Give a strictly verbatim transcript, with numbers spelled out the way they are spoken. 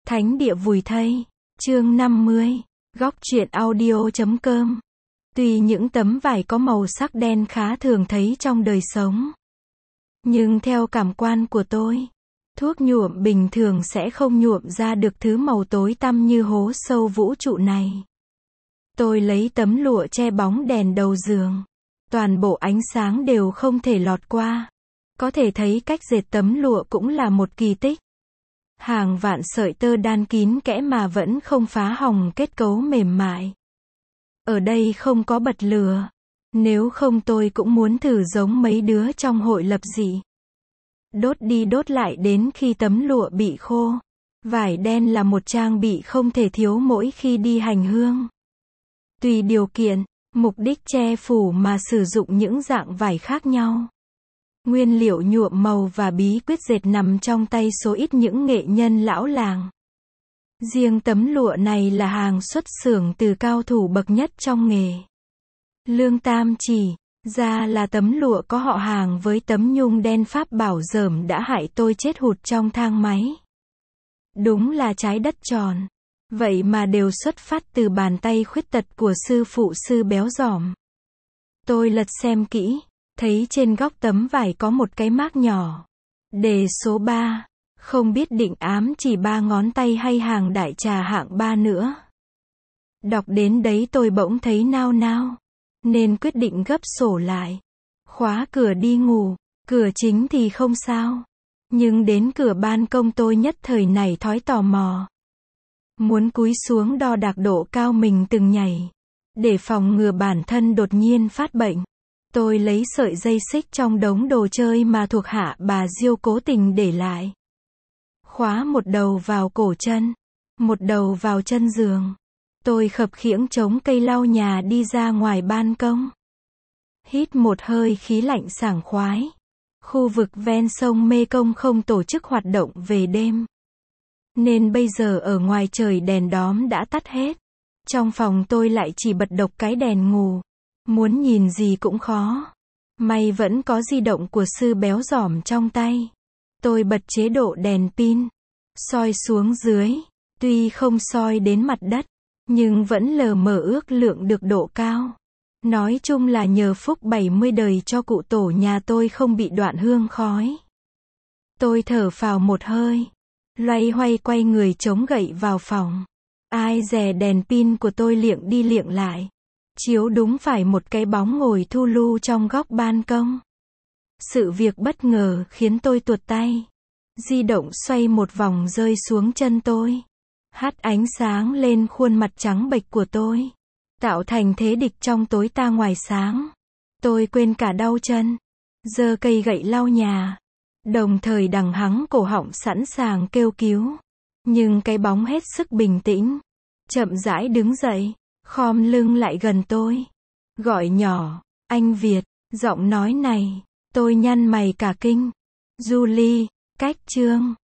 Thánh địa vùi thây. Chương năm mươi. Góc truyện audio chấm com. Tuy những tấm vải có màu sắc đen khá thường thấy trong đời sống, nhưng theo cảm quan của tôi, thuốc nhuộm bình thường sẽ không nhuộm ra được thứ màu tối tăm như hố sâu vũ trụ này. Tôi lấy tấm lụa che bóng đèn đầu giường. Toàn bộ ánh sáng đều không thể lọt qua. Có thể thấy cách dệt tấm lụa cũng là một kỳ tích. Hàng vạn sợi tơ đan kín kẽ mà vẫn không phá hỏng kết cấu mềm mại. Ở đây không có bật lửa. Nếu không tôi cũng muốn thử giống mấy đứa trong hội lập dị. Đốt đi đốt lại đến khi tấm lụa bị khô. Vải đen là một trang bị không thể thiếu mỗi khi đi hành hương. Tùy điều kiện, mục đích che phủ mà sử dụng những dạng vải khác nhau. Nguyên liệu nhuộm màu và bí quyết dệt nằm trong tay số ít những nghệ nhân lão làng. Riêng tấm lụa này là hàng xuất xưởng từ cao thủ bậc nhất trong nghề. Lương Tam chỉ ra là tấm lụa có họ hàng với tấm nhung đen pháp bảo dởm đã hại tôi chết hụt trong thang máy. Đúng là trái đất tròn. Vậy mà đều xuất phát từ bàn tay khuyết tật của sư phụ sư béo giỏm. Tôi lật xem kỹ, thấy trên góc tấm vải có một cái mác nhỏ. Đề số ba, không biết định ám chỉ ba ngón tay hay hàng đại trà hạng ba nữa. Đọc đến đấy tôi bỗng thấy nao nao, nên quyết định gấp sổ lại. Khóa cửa đi ngủ, cửa chính thì không sao. Nhưng đến cửa ban công tôi nhất thời nảy thói tò mò. Muốn cúi xuống đo đạc độ cao mình từng nhảy. Để phòng ngừa bản thân đột nhiên phát bệnh. Tôi lấy sợi dây xích trong đống đồ chơi mà thuộc hạ bà Diêu cố tình để lại. Khóa một đầu vào cổ chân, một đầu vào chân giường. Tôi khập khiễng chống cây lau nhà đi ra ngoài ban công. Hít một hơi khí lạnh sảng khoái. Khu vực ven sông Mê Công không tổ chức hoạt động về đêm. Nên bây giờ ở ngoài trời đèn đóm đã tắt hết. Trong phòng tôi lại chỉ bật độc cái đèn ngủ. Muốn nhìn gì cũng khó. May vẫn có di động của sư béo giỏm trong tay. Tôi bật chế độ đèn pin. Soi xuống dưới. Tuy không soi đến mặt đất, nhưng vẫn lờ mờ ước lượng được độ cao. Nói chung là nhờ phúc bảy mươi đời cho cụ tổ nhà tôi không bị đoạn hương khói. Tôi thở phào một hơi. Loay hoay quay người chống gậy vào phòng. Ai dè đèn pin của tôi liệng đi liệng lại. Chiếu đúng phải một cái bóng ngồi thu lu trong góc ban công. Sự việc bất ngờ khiến tôi tuột tay. Di động xoay một vòng rơi xuống chân tôi. Hắt ánh sáng lên khuôn mặt trắng bệch của tôi. Tạo thành thế địch trong tối ta ngoài sáng. Tôi quên cả đau chân. Giơ cây gậy lau nhà. Đồng thời đằng hắng cổ họng sẵn sàng kêu cứu. Nhưng cái bóng hết sức bình tĩnh. Chậm rãi đứng dậy. Khom lưng lại gần tôi. Gọi nhỏ. Anh Việt. Giọng nói này. Tôi nhăn mày cả kinh. Julie. Cách Trương.